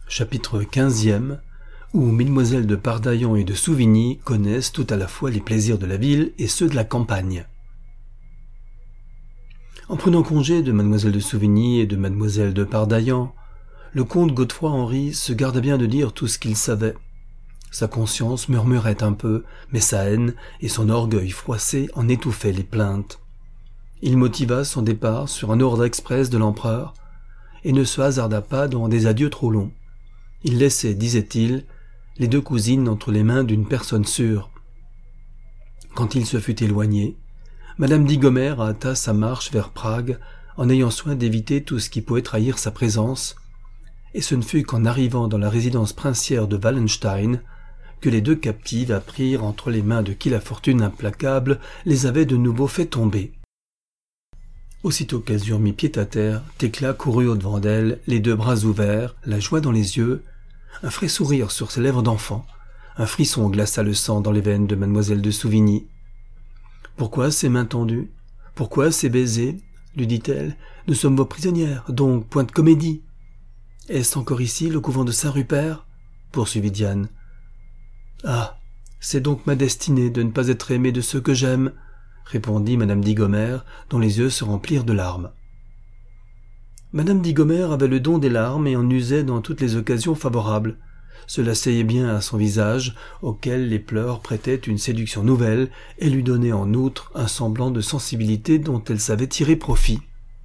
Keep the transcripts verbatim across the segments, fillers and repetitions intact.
Chapitre quinzième, où Mesdemoiselles de Pardaillan et de Souvigny connaissent tout à la fois les plaisirs de la ville et ceux de la campagne. En prenant congé de Mademoiselle de Souvigny et de Mademoiselle de Pardaillan, le comte Godefroy-Henri se garda bien de dire tout ce qu'il savait. Sa conscience murmurait un peu, mais sa haine et son orgueil froissé en étouffaient les plaintes. Il motiva son départ sur un ordre express de l'empereur et ne se hasarda pas dans des adieux trop longs. Il laissait, disait-il, les deux cousines entre les mains d'une personne sûre. Quand il se fut éloigné, Madame Digomère hâta sa marche vers Prague en ayant soin d'éviter tout ce qui pouvait trahir sa présence, et ce ne fut qu'en arrivant dans la résidence princière de Wallenstein que les deux captives apprirent entre les mains de qui la fortune implacable les avait de nouveau fait tomber. Aussitôt qu'elles eurent mis pied à terre, Thecla courut au-devant d'elles, les deux bras ouverts, la joie dans les yeux, un frais sourire sur ses lèvres d'enfant. Un frisson glaça le sang dans les veines de Mademoiselle de Souvigny. « Pourquoi ces mains tendues? Pourquoi ces baisers ?» lui dit-elle. « Nous sommes vos prisonnières, donc point de comédie. »« Est-ce encore ici le couvent de Saint-Rupert ?» poursuivit Diane. « Ah, c'est donc ma destinée de ne pas être aimée de ceux que j'aime, » répondit Madame Digomère, dont les yeux se remplirent de larmes. Madame Digomère avait le don des larmes et en usait dans toutes les occasions favorables. Cela seyait bien à son visage, auquel les pleurs prêtaient une séduction nouvelle et lui donnaient en outre un semblant de sensibilité dont elle savait tirer profit.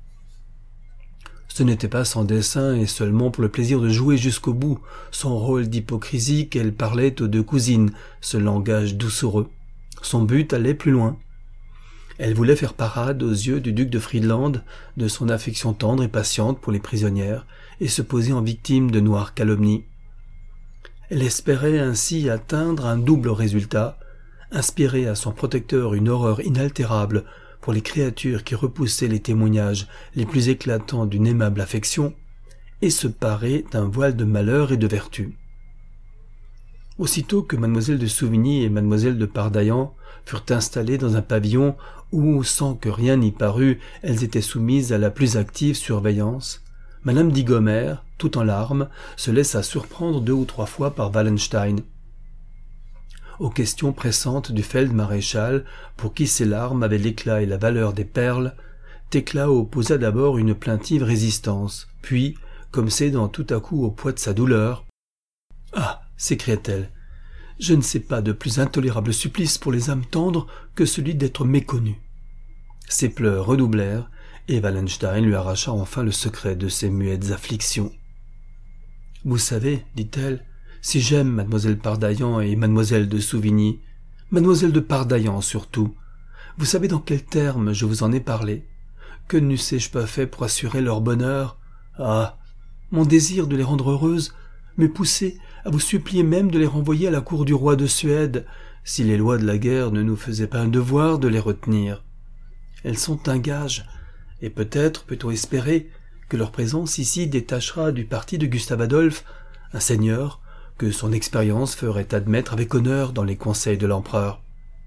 Ce n'était pas sans dessein et seulement pour le plaisir de jouer jusqu'au bout son rôle d'hypocrisie qu'elle parlait aux deux cousines, ce langage doucereux. Son but allait plus loin. Elle voulait faire parade aux yeux du duc de Friedland de son affection tendre et patiente pour les prisonnières et se poser en victime de noires calomnies. Elle espérait ainsi atteindre un double résultat, inspirer à son protecteur une horreur inaltérable pour les créatures qui repoussaient les témoignages les plus éclatants d'une aimable affection, et se parer d'un voile de malheur et de vertu. Aussitôt que Mademoiselle de Souvigny et Mademoiselle de Pardaillan furent installées dans un pavillon où, sans que rien n'y parût, elles étaient soumises à la plus active surveillance, Madame Digomère, tout en larmes, se laissa surprendre deux ou trois fois par Wallenstein. Aux questions pressantes du feld-maréchal, pour qui ces larmes avaient l'éclat et la valeur des perles, Thecla opposa d'abord une plaintive résistance, puis, comme cédant tout à coup au poids de sa douleur, « Ah !» s'écria-t-elle, « je ne sais pas de plus intolérable supplice pour les âmes tendres que celui d'être méconnu. » Ses pleurs redoublèrent, et Wallenstein lui arracha enfin le secret de ses muettes afflictions. « Vous savez, dit-elle, si j'aime Mademoiselle Pardaillan et Mademoiselle de Souvigny, Mademoiselle de Pardaillan surtout, vous savez dans quels termes je vous en ai parlé. Que n'eussé-je pas fait pour assurer leur bonheur? Ah, mon désir de les rendre heureuses me poussait à vous supplier même de les renvoyer à la cour du roi de Suède, si les lois de la guerre ne nous faisaient pas un devoir de les retenir. Elles sont un gage, et peut-être peut-on espérer que leur présence ici détachera du parti de Gustave Adolphe un seigneur que son expérience ferait admettre avec honneur dans les conseils de l'empereur. »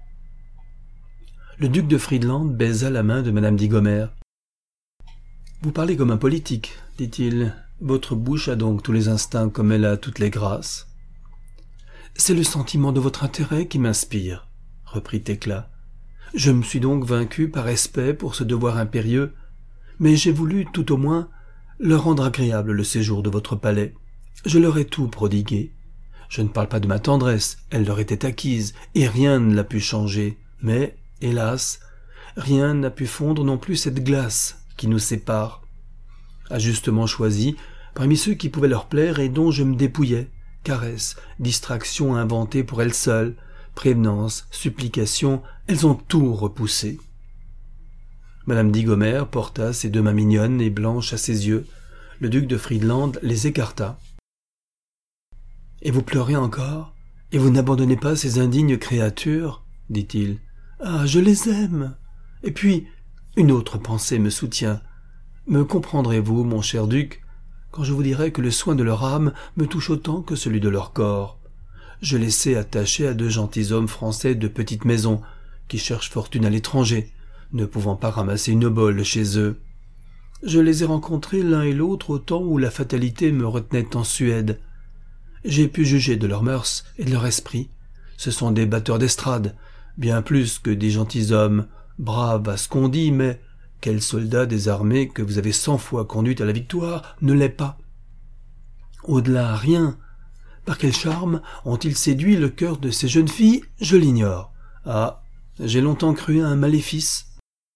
Le duc de Friedland baisa la main de Madame Digomère. « Vous parlez comme un politique, dit-il. Votre bouche a donc tous les instincts comme elle a toutes les grâces. »« C'est le sentiment de votre intérêt qui m'inspire, » reprit Thecla. « Je me suis donc vaincu par respect pour ce devoir impérieux, mais j'ai voulu, tout au moins, leur rendre agréable le séjour de votre palais. Je leur ai tout prodigué. Je ne parle pas de ma tendresse, elle leur était acquise, et rien ne l'a pu changer. Mais, hélas, rien n'a pu fondre non plus cette glace qui nous sépare. Ajustement choisi, parmi ceux qui pouvaient leur plaire et dont je me dépouillais, caresses, distractions inventées pour elles seules, prévenances, supplications, elles ont tout repoussé. » Madame Digomère porta ses deux mains mignonnes et blanches à ses yeux. Le duc de Friedland les écarta. « Et vous pleurez encore? Et vous n'abandonnez pas ces indignes créatures ?» dit-il. « Ah, je les aime! Et puis, une autre pensée me soutient. Me comprendrez-vous, mon cher duc, quand je vous dirai que le soin de leur âme me touche autant que celui de leur corps? Je les sais attachés à deux gentilshommes français de petite maison, qui cherchent fortune à l'étranger, ne pouvant pas ramasser une obole chez eux. Je les ai rencontrés l'un et l'autre au temps où la fatalité me retenait en Suède. J'ai pu juger de leurs mœurs et de leur esprit. Ce sont des batteurs d'estrade, bien plus que des gentilshommes, braves à ce qu'on dit, mais quel soldat des armées que vous avez cent fois conduite à la victoire ne l'est pas? Au-delà, rien. Par quel charme ont-ils séduit le cœur de ces jeunes filles? Je l'ignore. Ah, j'ai longtemps cru à un maléfice.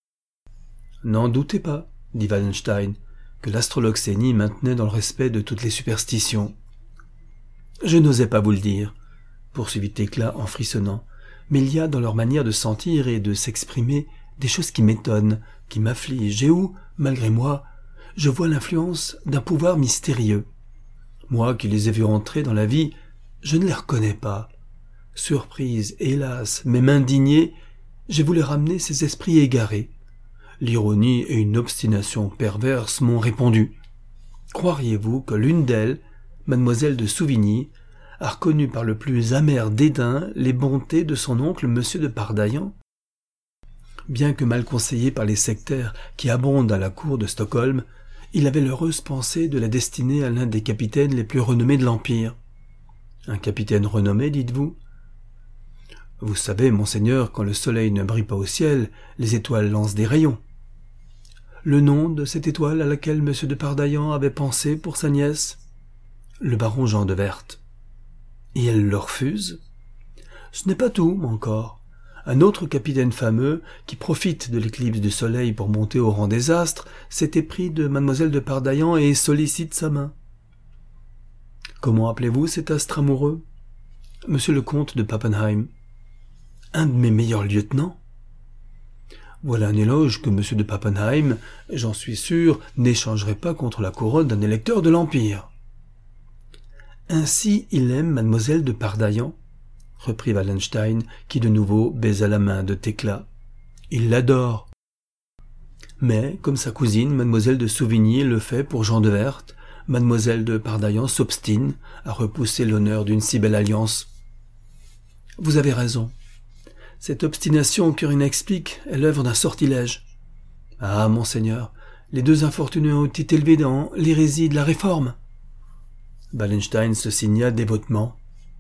N'en doutez pas, dit Wallenstein, que l'astrologue Séni maintenait dans le respect de toutes les superstitions. Je n'osais pas vous le dire, poursuivit Thekla en frissonnant, mais il y a dans leur manière de sentir et de s'exprimer des choses qui m'étonnent, qui m'affligent, et où, malgré moi, je vois l'influence d'un pouvoir mystérieux. Moi qui les ai vus entrer dans la vie, je ne les reconnais pas. Surprise, hélas, même indignée, j'ai voulu ramener ces esprits égarés. L'ironie et une obstination perverse m'ont répondu. Croiriez-vous que l'une d'elles, mademoiselle de Souvigny, a reconnu par le plus amer dédain les bontés de son oncle monsieur de Pardaillan? Bien que mal conseillé par les sectaires qui abondent à la cour de Stockholm, il avait l'heureuse pensée de la destiner à l'un des capitaines les plus renommés de l'Empire. Un capitaine renommé, dites-vous? Vous savez, monseigneur, quand le soleil ne brille pas au ciel, les étoiles lancent des rayons. Le nom de cette étoile à laquelle monsieur de Pardaillan avait pensé pour sa nièce? Le baron Jean de Werth. Et elle le refuse? Ce n'est pas tout, encore. Un autre capitaine fameux, qui profite de l'éclipse du soleil pour monter au rang des astres, s'est épris de mademoiselle de Pardaillan et sollicite sa main. Comment appelez-vous cet astre amoureux? Monsieur le comte de Pappenheim. Un de mes meilleurs lieutenants? Voilà un éloge que monsieur de Pappenheim, j'en suis sûr, n'échangerait pas contre la couronne d'un électeur de l'Empire. Ainsi il aime mademoiselle de Pardaillan, reprit Wallenstein, qui de nouveau baisa la main de Thekla. Il l'adore. Mais, comme sa cousine, mademoiselle de Souvigny, le fait pour Jean de Werth, mademoiselle de Pardaillan s'obstine à repousser l'honneur d'une si belle alliance. Vous avez raison. Cette obstination que rien n'explique est l'œuvre d'un sortilège. Ah, monseigneur, les deux infortunés ont été élevés dans l'hérésie de la Réforme. Wallenstein se signa dévotement.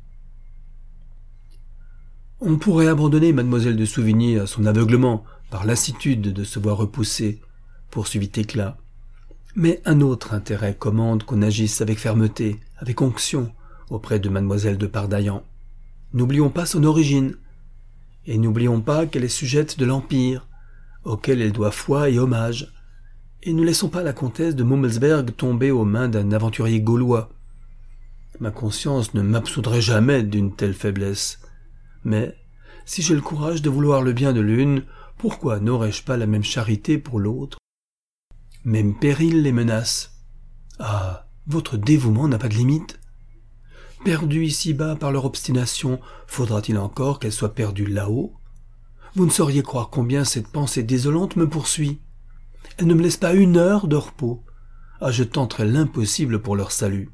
On pourrait abandonner mademoiselle de Souvigny à son aveuglement par lassitude de se voir repousser, poursuivit Thekla. Mais un autre intérêt commande qu'on agisse avec fermeté, avec onction, auprès de mademoiselle de Pardaillan. N'oublions pas son origine, et n'oublions pas qu'elle est sujette de l'Empire, auquel elle doit foi et hommage, et ne laissons pas la comtesse de Mommelsberg tomber aux mains d'un aventurier gaulois. Ma conscience ne m'absoudrait jamais d'une telle faiblesse. Mais, si j'ai le courage de vouloir le bien de l'une, pourquoi n'aurais-je pas la même charité pour l'autre? Même péril les menace. Ah, votre dévouement n'a pas de limite. Perdue ici-bas par leur obstination, faudra-t-il encore qu'elle soit perdue là-haut? Vous ne sauriez croire combien cette pensée désolante me poursuit. Elle ne me laisse pas une heure de repos. Ah, je tenterai l'impossible pour leur salut.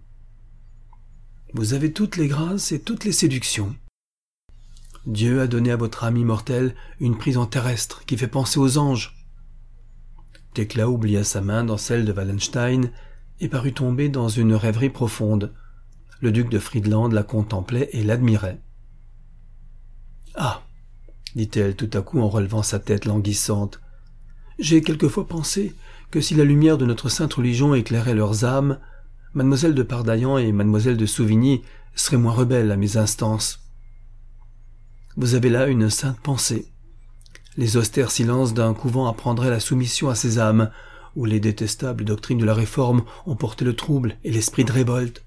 Vous avez toutes les grâces et toutes les séductions. Dieu a donné à votre ami mortel une prison terrestre qui fait penser aux anges. Thekla oublia sa main dans celle de Wallenstein et parut tomber dans une rêverie profonde. Le duc de Friedland la contemplait et l'admirait. « Ah !» dit-elle tout à coup en relevant sa tête languissante. « J'ai quelquefois pensé que si la lumière de notre sainte religion éclairait leurs âmes, mademoiselle de Pardaillan et mademoiselle de Souvigny seraient moins rebelles à mes instances. Vous avez là une sainte pensée. Les austères silences d'un couvent apprendraient la soumission à ces âmes, où les détestables doctrines de la Réforme ont porté le trouble et l'esprit de révolte.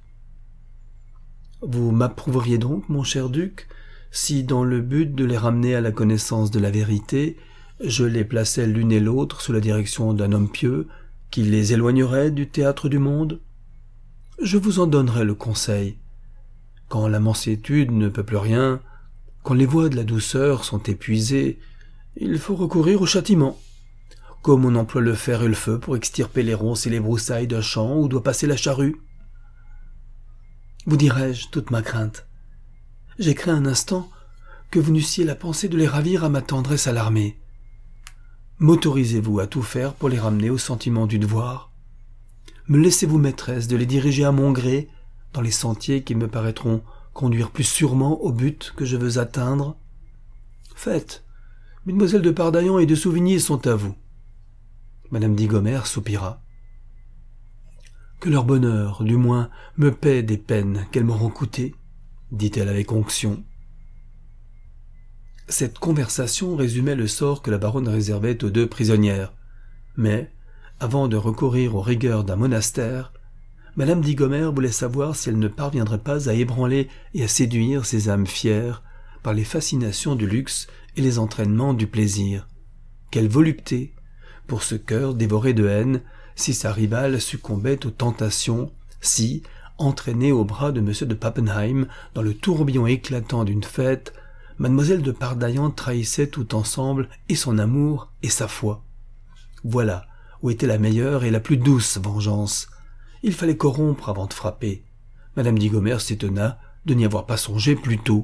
Vous m'approuveriez donc, mon cher duc, si, dans le but de les ramener à la connaissance de la vérité, je les plaçais l'une et l'autre sous la direction d'un homme pieux, qui les éloignerait du théâtre du monde? Je vous en donnerai le conseil. Quand la mansuétude ne peut plus rien, quand les voies de la douceur sont épuisées, il faut recourir au châtiment, comme on emploie le fer et le feu pour extirper les ronces et les broussailles d'un champ où doit passer la charrue. Vous dirai-je toute ma crainte. J'ai craint un instant que vous n'eussiez la pensée de les ravir à ma tendresse alarmée. M'autorisez-vous à tout faire pour les ramener au sentiment du devoir? Me laissez-vous maîtresse de les diriger à mon gré dans les sentiers qui me paraîtront conduire plus sûrement au but que je veux atteindre? Faites. Mesdemoiselles de Pardaillan et de Souvigny sont à vous. Madame Diggomer soupira. Que leur bonheur, du moins, me paie des peines qu'elles m'auront coûtées, dit-elle avec onction. Cette conversation résumait le sort que la baronne réservait aux deux prisonnières, mais, avant de recourir aux rigueurs d'un monastère, Madame Diggomer voulait savoir si elle ne parviendrait pas à ébranler et à séduire ces âmes fières par les fascinations du luxe et les entraînements du plaisir. Quelle volupté, pour ce cœur dévoré de haine, si sa rivale succombait aux tentations, si, entraînée au bras de M. de Pappenheim dans le tourbillon éclatant d'une fête, Mademoiselle de Pardaillan trahissait tout ensemble et son amour et sa foi. Voilà où était la meilleure et la plus douce vengeance. Il fallait corrompre avant de frapper. Madame Diggomer s'étonna de n'y avoir pas songé plus tôt.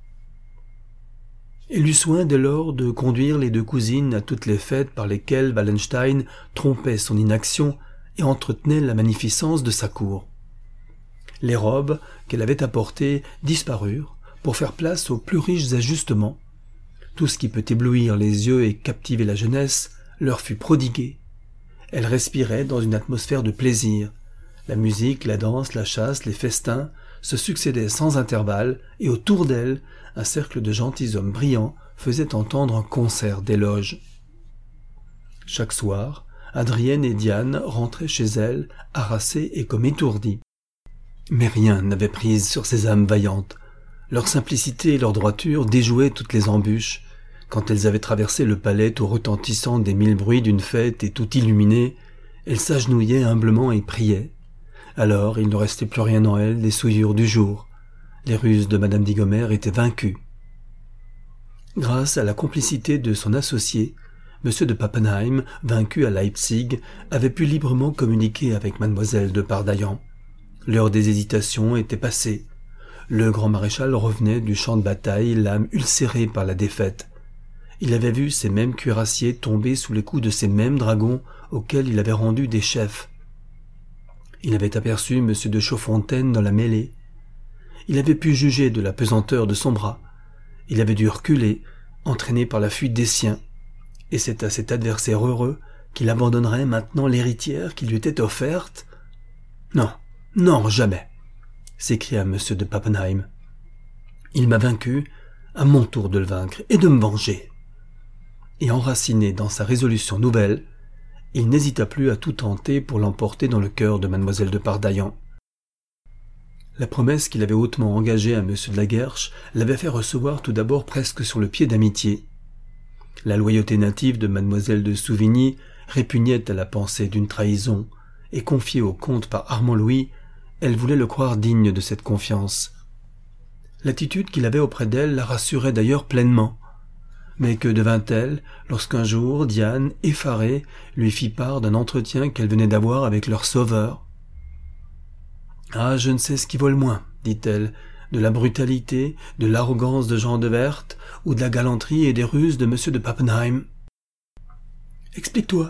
Elle eut soin dès lors de conduire les deux cousines à toutes les fêtes par lesquelles Wallenstein trompait son inaction et entretenait la magnificence de sa cour. Les robes qu'elle avait apportées disparurent pour faire place aux plus riches ajustements. Tout ce qui peut éblouir les yeux et captiver la jeunesse leur fut prodigué. Elles respiraient dans une atmosphère de plaisir. La musique, la danse, la chasse, les festins se succédaient sans intervalle, et autour d'elles, un cercle de gentilshommes brillants faisait entendre un concert d'éloges. Chaque soir, Adrienne et Diane rentraient chez elles, harassées et comme étourdies. Mais rien n'avait prise sur ces âmes vaillantes. Leur simplicité et leur droiture déjouaient toutes les embûches. Quand elles avaient traversé le palais tout retentissant des mille bruits d'une fête et tout illuminé, elles s'agenouillaient humblement et priaient. Alors il ne restait plus rien en elles des souillures du jour. Les ruses de Madame Diggomer étaient vaincues. Grâce à la complicité de son associé, M. de Pappenheim, vaincu à Leipzig, avait pu librement communiquer avec Mademoiselle de Pardaillan. L'heure des hésitations était passée. Le grand maréchal revenait du champ de bataille, l'âme ulcérée par la défaite. Il avait vu ces mêmes cuirassiers tomber sous les coups de ces mêmes dragons auxquels il avait rendu des chefs. Il avait aperçu M. de Chaudfontaine dans la mêlée. Il avait pu juger de la pesanteur de son bras. Il avait dû reculer, entraîné par la fuite des siens. Et c'est à cet adversaire heureux qu'il abandonnerait maintenant l'héritière qui lui était offerte? Non, non, jamais, s'écria M. de Pappenheim. Il m'a vaincu, à mon tour de le vaincre et de me venger. Et enraciné dans sa résolution nouvelle, il n'hésita plus à tout tenter pour l'emporter dans le cœur de Mademoiselle de Pardaillan. La promesse qu'il avait hautement engagée à M. de la Guerche l'avait fait recevoir tout d'abord presque sur le pied d'amitié. La loyauté native de Mademoiselle de Souvigny répugnait à la pensée d'une trahison, et confiée au comte par Armand Louis, elle voulait le croire digne de cette confiance. L'attitude qu'il avait auprès d'elle la rassurait d'ailleurs pleinement. Mais que devint-elle lorsqu'un jour Diane, effarée, lui fit part d'un entretien qu'elle venait d'avoir avec leur sauveur? « Ah, je ne sais ce qui vaut le moins, dit-elle, de la brutalité, de l'arrogance de Jean de Werth, ou de la galanterie et des ruses de M. de Pappenheim. »« Explique-toi, »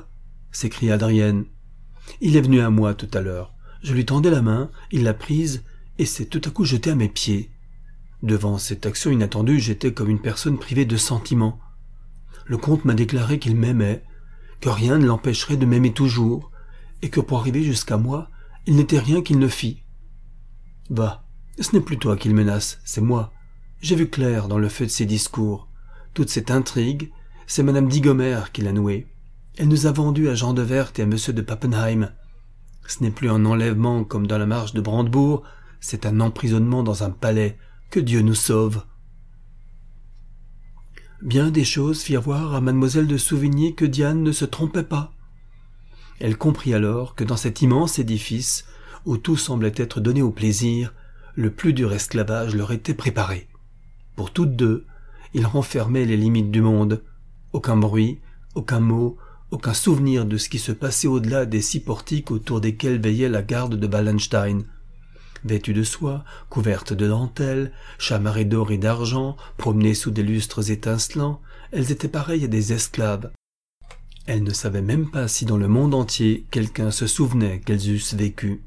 s'écria Adrienne. « Il est venu à moi tout à l'heure. Je lui tendais la main, il l'a prise, et s'est tout à coup jeté à mes pieds. Devant cette action inattendue, j'étais comme une personne privée de sentiments. Le comte m'a déclaré qu'il m'aimait, que rien ne l'empêcherait de m'aimer toujours, et que pour arriver jusqu'à moi, il n'était rien qu'il ne fît. Bah, ce n'est plus toi qu'il menace, c'est moi. J'ai vu clair dans le feu de ses discours. Toute cette intrigue, c'est Madame Diggomer qui l'a nouée. Elle nous a vendus à Jean de Werth et à M. de Pappenheim. Ce n'est plus un enlèvement comme dans la marche de Brandebourg, c'est un emprisonnement dans un palais. Que Dieu nous sauve. » Bien des choses firent voir à Mademoiselle de Souvigny que Diane ne se trompait pas. Elle comprit alors que dans cet immense édifice, où tout semblait être donné au plaisir, le plus dur esclavage leur était préparé. Pour toutes deux, il renfermait les limites du monde. Aucun bruit, aucun mot, aucun souvenir de ce qui se passait au-delà des six portiques autour desquels veillait la garde de Wallenstein. Vêtues de soie, couvertes de dentelles, chamarrées d'or et d'argent, promenées sous des lustres étincelants, elles étaient pareilles à des esclaves. Elle ne savait même pas si dans le monde entier quelqu'un se souvenait qu'elles eussent vécu.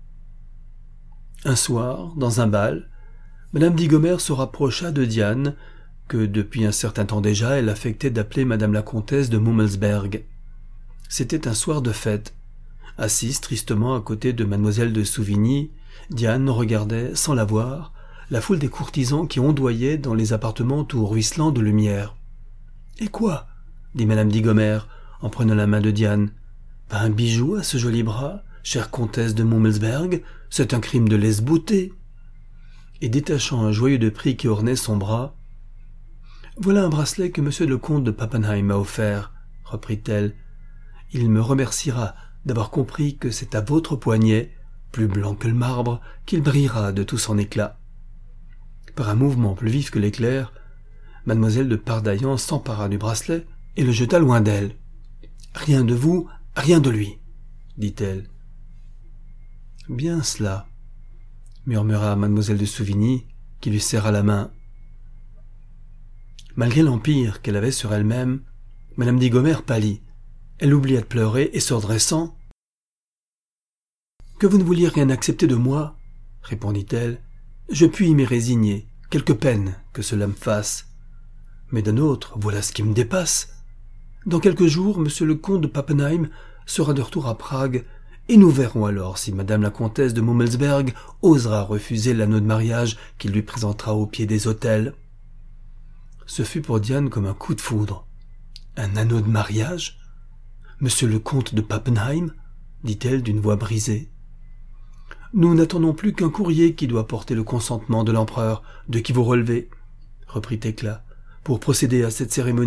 Un soir, dans un bal, Madame Diggomer se rapprocha de Diane, que depuis un certain temps déjà elle affectait d'appeler Madame la comtesse de Mummelsberg. C'était un soir de fête. Assise tristement à côté de Mademoiselle de Souvigny, Diane regardait, sans la voir, la foule des courtisans qui ondoyaient dans les appartements tout ruisselants de lumière. « Et quoi ?» dit Madame Diggomer, en prenant la main de Diane. « Pas un bijou à ce joli bras, chère comtesse de Mummelsberg, c'est un crime de lèse-beauté. » Et détachant un joyau de prix qui ornait son bras, « Voilà un bracelet que monsieur le comte de Pappenheim m'a offert, » reprit-elle. « Il me remerciera d'avoir compris que c'est à votre poignet, plus blanc que le marbre, qu'il brillera de tout son éclat. » Par un mouvement plus vif que l'éclair, Mademoiselle de Pardaillan s'empara du bracelet et le jeta loin d'elle. « Rien de vous, rien de lui, » dit-elle. « Bien cela, » murmura Mademoiselle de Souvigny, qui lui serra la main. Malgré l'empire qu'elle avait sur elle-même, Madame Diggomer pâlit. Elle oublia de pleurer et se redressant. « Que vous ne vouliez rien accepter de moi, » répondit-elle, « je puis m'y résigner, quelque peine que cela me fasse. Mais d'un autre, voilà ce qui me dépasse. Dans quelques jours, monsieur le comte de Pappenheim sera de retour à Prague, et nous verrons alors si madame la comtesse de Mummelsberg osera refuser l'anneau de mariage qu'il lui présentera au pied des autels. » Ce fut pour Diane comme un coup de foudre. « Un anneau de mariage ? Monsieur le comte de Pappenheim ?» dit-elle d'une voix brisée. « Nous n'attendons plus qu'un courrier qui doit porter le consentement de l'empereur, de qui vous relevez, » reprit Éclat, « pour procéder à cette cérémonie. »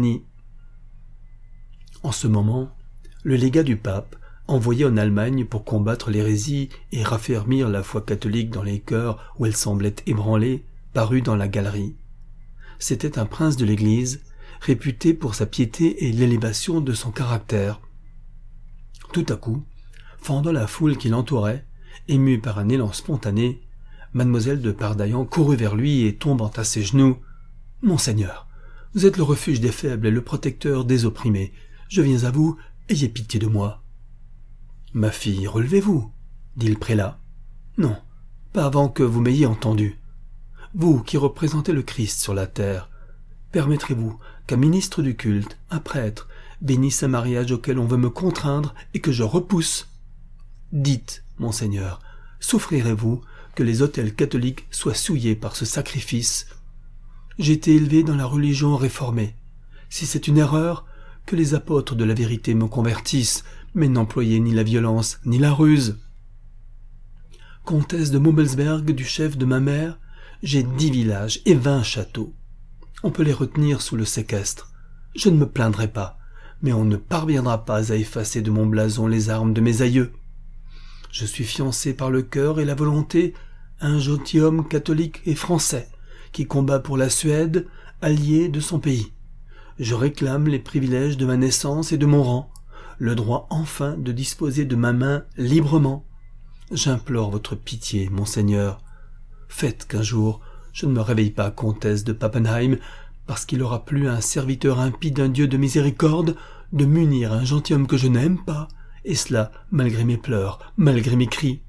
En ce moment, le légat du pape, envoyé en Allemagne pour combattre l'hérésie et raffermir la foi catholique dans les cœurs où elle semblait ébranlée, parut dans la galerie. C'était un prince de l'Église, réputé pour sa piété et l'élévation de son caractère. Tout à coup, fendant la foule qui l'entourait, émue par un élan spontané, Mademoiselle de Pardaillan courut vers lui et tombant à ses genoux. « Monseigneur, vous êtes le refuge des faibles et le protecteur des opprimés. Je viens à vous, ayez pitié de moi. »« Ma fille, relevez-vous, » dit le prélat. « Non, pas avant que vous m'ayez entendu. Vous qui représentez le Christ sur la terre, permettrez-vous qu'un ministre du culte, un prêtre, bénisse un mariage auquel on veut me contraindre et que je repousse? Dites, monseigneur, souffrirez-vous que les autels catholiques soient souillés par ce sacrifice? J'ai été élevé dans la religion réformée. Si c'est une erreur, que les apôtres de la vérité me convertissent, mais n'employez ni la violence ni la ruse. Comtesse de Mummelsberg, du chef de ma mère, j'ai dix villages et vingt châteaux. On peut les retenir sous le séquestre. Je ne me plaindrai pas, mais on ne parviendra pas à effacer de mon blason les armes de mes aïeux. Je suis fiancé par le cœur et la volonté à un gentilhomme catholique et français, qui combat pour la Suède, allié de son pays. Je réclame les privilèges de ma naissance et de mon rang, le droit enfin de disposer de ma main librement. J'implore votre pitié, monseigneur. Faites qu'un jour je ne me réveille pas comtesse de Pappenheim, parce qu'il aura plu à un serviteur impie d'un Dieu de miséricorde de munir un gentilhomme que je n'aime pas, et cela malgré mes pleurs, malgré mes cris.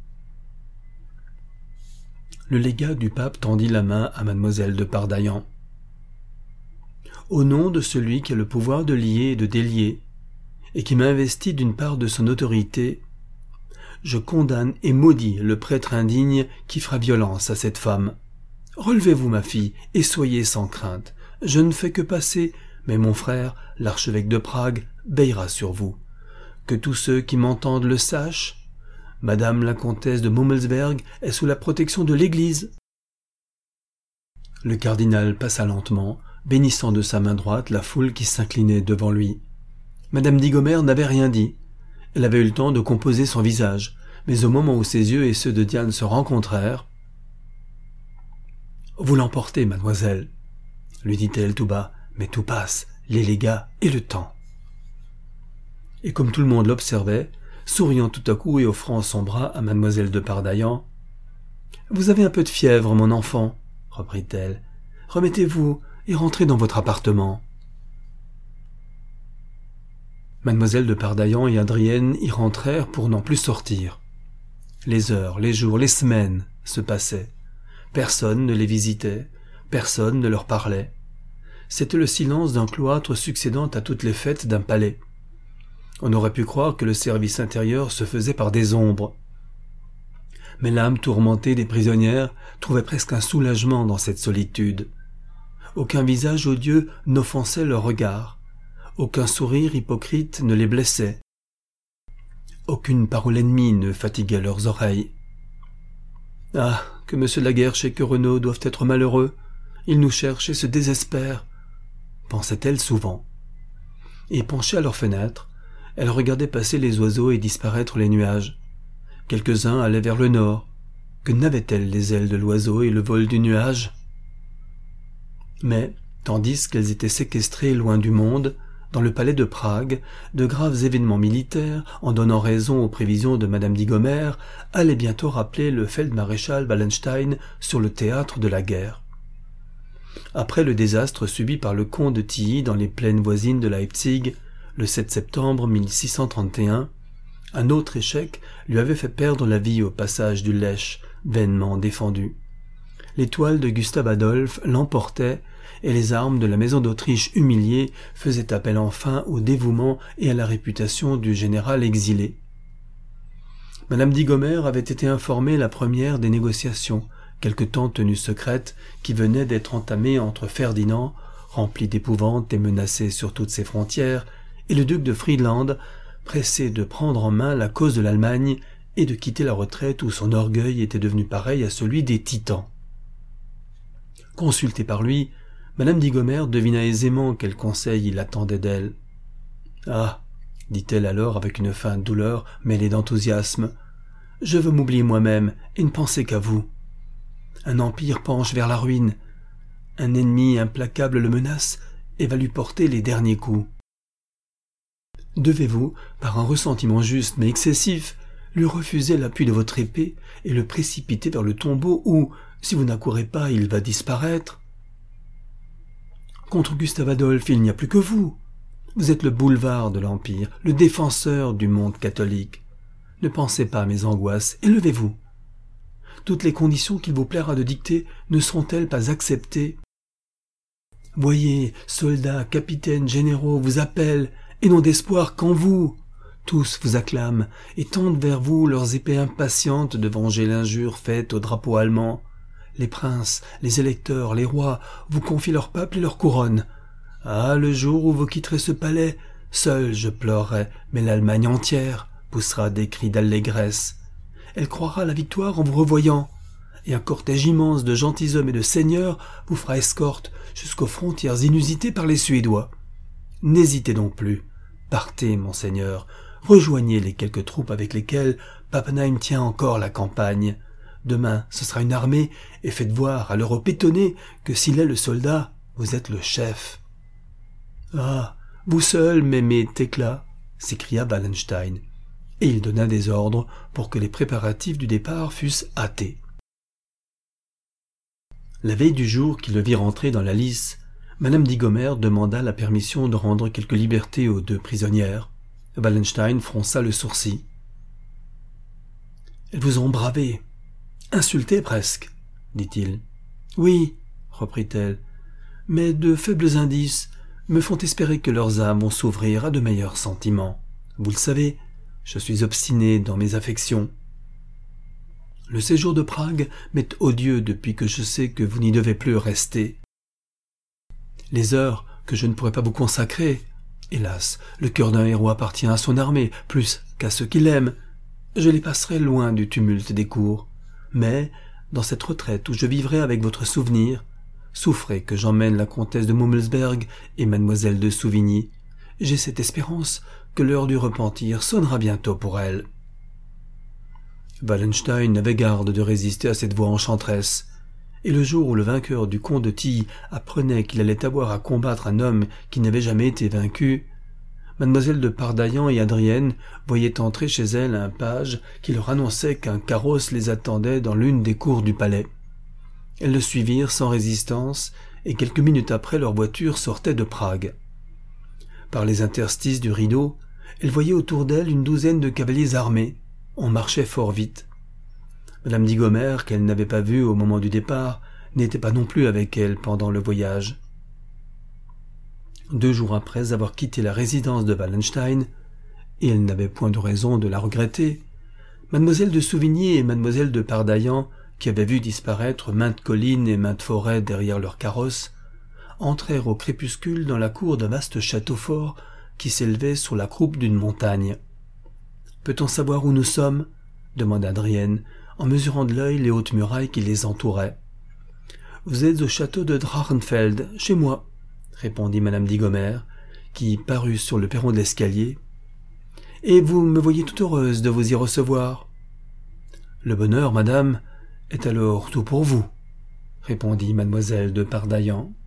Le légat du pape tendit la main à mademoiselle de Pardaillan. Au nom de celui qui a le pouvoir de lier et de délier, et qui m'a investi d'une part de son autorité, je condamne et maudis le prêtre indigne qui fera violence à cette femme. Relevez-vous, ma fille, et soyez sans crainte. Je ne fais que passer, mais mon frère, l'archevêque de Prague, veillera sur vous. Que tous ceux qui m'entendent le sachent. Madame la comtesse de Mummelsberg est sous la protection de l'Église. » Le cardinal passa lentement, bénissant de sa main droite la foule qui s'inclinait devant lui. Madame Diggomer n'avait rien dit. Elle avait eu le temps de composer son visage, mais au moment où ses yeux et ceux de Diane se rencontrèrent, « Vous l'emportez, mademoiselle, » lui dit-elle tout bas, « mais tout passe, les légats et le temps. » Et comme tout le monde l'observait, souriant tout à coup et offrant son bras à mademoiselle de Pardaillan, « Vous avez un peu de fièvre, mon enfant, » reprit-elle. « Remettez-vous et rentrez dans votre appartement. » Mademoiselle de Pardaillan et Adrienne y rentrèrent pour n'en plus sortir. Les heures, les jours, les semaines se passaient. Personne ne les visitait, personne ne leur parlait. C'était le silence d'un cloître succédant à toutes les fêtes d'un palais. On aurait pu croire que le service intérieur se faisait par des ombres. Mais l'âme tourmentée des prisonnières trouvait presque un soulagement dans cette solitude. Aucun visage odieux n'offensait leur regard. Aucun sourire hypocrite ne les blessait. Aucune parole ennemie ne fatiguait leurs oreilles. « Ah, que M. Laguerche et que Renaud doivent être malheureux. Ils nous cherchent et se désespèrent. » pensait-elle souvent. Et penchée à leur fenêtre, elle regardait passer les oiseaux et disparaître les nuages. Quelques-uns allaient vers le nord. Que n'avaient-elles les ailes de l'oiseau et le vol du nuage? Mais, tandis qu'elles étaient séquestrées loin du monde, dans le palais de Prague, de graves événements militaires, en donnant raison aux prévisions de Madame Diggomer, allaient bientôt rappeler le feldmaréchal Wallenstein sur le théâtre de la guerre. Après le désastre subi par le comte de Tilly dans les plaines voisines de Leipzig, le sept septembre mille six cent trente et un, un autre échec lui avait fait perdre la vie au passage du Lech, vainement défendu. L'étoile de Gustave Adolphe l'emportait, et les armes de la maison d'Autriche humiliée faisaient appel enfin au dévouement et à la réputation du général exilé. Madame Diggomer avait été informée la première des négociations, quelque temps tenues secrètes, qui venaient d'être entamées entre Ferdinand, rempli d'épouvante et menacé sur toutes ses frontières, et le duc de Friedland, pressé de prendre en main la cause de l'Allemagne et de quitter la retraite où son orgueil était devenu pareil à celui des titans. Consultée par lui, Madame Diggomer devina aisément quel conseil il attendait d'elle. « Ah !» dit-elle alors avec une feinte douleur mêlée d'enthousiasme, « je veux m'oublier moi-même et ne penser qu'à vous. Un empire penche vers la ruine. Un ennemi implacable le menace et va lui porter les derniers coups. Devez-vous, par un ressentiment juste mais excessif, lui refuser l'appui de votre épée et le précipiter vers le tombeau où, si vous n'accourez pas, il va disparaître? Contre Gustave Adolphe, il n'y a plus que vous. Vous êtes le boulevard de l'Empire, le défenseur du monde catholique. Ne pensez pas à mes angoisses et levez-vous. Toutes les conditions qu'il vous plaira de dicter ne seront-elles pas acceptées? Voyez, soldats, capitaines, généraux vous appellent et n'ont d'espoir qu'en vous. Tous vous acclament et tendent vers vous leurs épées impatientes de venger l'injure faite au drapeau allemand. Les princes, les électeurs, les rois vous confient leur peuple et leur couronne. Ah, le jour où vous quitterez ce palais, seul je pleurerai, mais l'Allemagne entière poussera des cris d'allégresse. Elle croira à la victoire en vous revoyant, et un cortège immense de gentilshommes et de seigneurs vous fera escorte jusqu'aux frontières inusitées par les Suédois. N'hésitez donc plus. Partez, monseigneur, rejoignez les quelques troupes avec lesquelles Pappenheim tient encore la campagne. Demain, ce sera une armée, et faites voir à l'Europe étonnée que s'il est le soldat, vous êtes le chef. « Ah, vous seul m'aimez, Thekla !» s'écria Wallenstein, et il donna des ordres pour que les préparatifs du départ fussent hâtés. La veille du jour qui le vit rentrer dans la lice, Madame Diggomer demanda la permission de rendre quelques libertés aux deux prisonnières. Wallenstein fronça le sourcil. « Elles vous ont bravé, insulté presque, dit-il. « Oui, reprit-elle, mais de faibles indices me font espérer que leurs âmes vont s'ouvrir à de meilleurs sentiments. Vous le savez, je suis obstiné dans mes affections. Le séjour de Prague m'est odieux depuis que je sais que vous n'y devez plus rester. Les heures que je ne pourrai pas vous consacrer, hélas, le cœur d'un héros appartient à son armée plus qu'à ceux qui l'aiment, je les passerai loin du tumulte des cours. Mais, dans cette retraite où je vivrai avec votre souvenir, souffrez que j'emmène la comtesse de Mummelsberg et mademoiselle de Souvigny. J'ai cette espérance que l'heure du repentir sonnera bientôt pour elle. » Wallenstein n'avait garde de résister à cette voix enchanteresse, et le jour où le vainqueur du comte de Tilly apprenait qu'il allait avoir à combattre un homme qui n'avait jamais été vaincu, Mademoiselle de Pardaillan et Adrienne voyaient entrer chez elle un page qui leur annonçait qu'un carrosse les attendait dans l'une des cours du palais. Elles le suivirent sans résistance, et quelques minutes après leur voiture sortait de Prague. Par les interstices du rideau, Elle voyait autour d'elle une douzaine de cavaliers armés. On marchait fort vite. Madame Digomer, qu'elle n'avait pas vue au moment du départ, n'était pas non plus avec elle pendant le voyage. Deux jours après avoir quitté la résidence de Wallenstein, et elle n'avait point de raison de la regretter, mademoiselle de Souvigny et mademoiselle de Pardaillan, qui avaient vu disparaître maintes collines et maintes forêts derrière leurs carrosses, entrèrent au crépuscule dans la cour d'un vaste château fort qui s'élevait sur la croupe d'une montagne. « Peut-on savoir où nous sommes ?» demanda Adrienne, en mesurant de l'œil les hautes murailles qui les entouraient. « Vous êtes au château de Drachenfeld, chez moi, » répondit madame Digomer, qui parut sur le perron de l'escalier. « Et vous me voyez toute heureuse de vous y recevoir. »« Le bonheur, madame, est alors tout pour vous, » répondit mademoiselle de Pardaillan.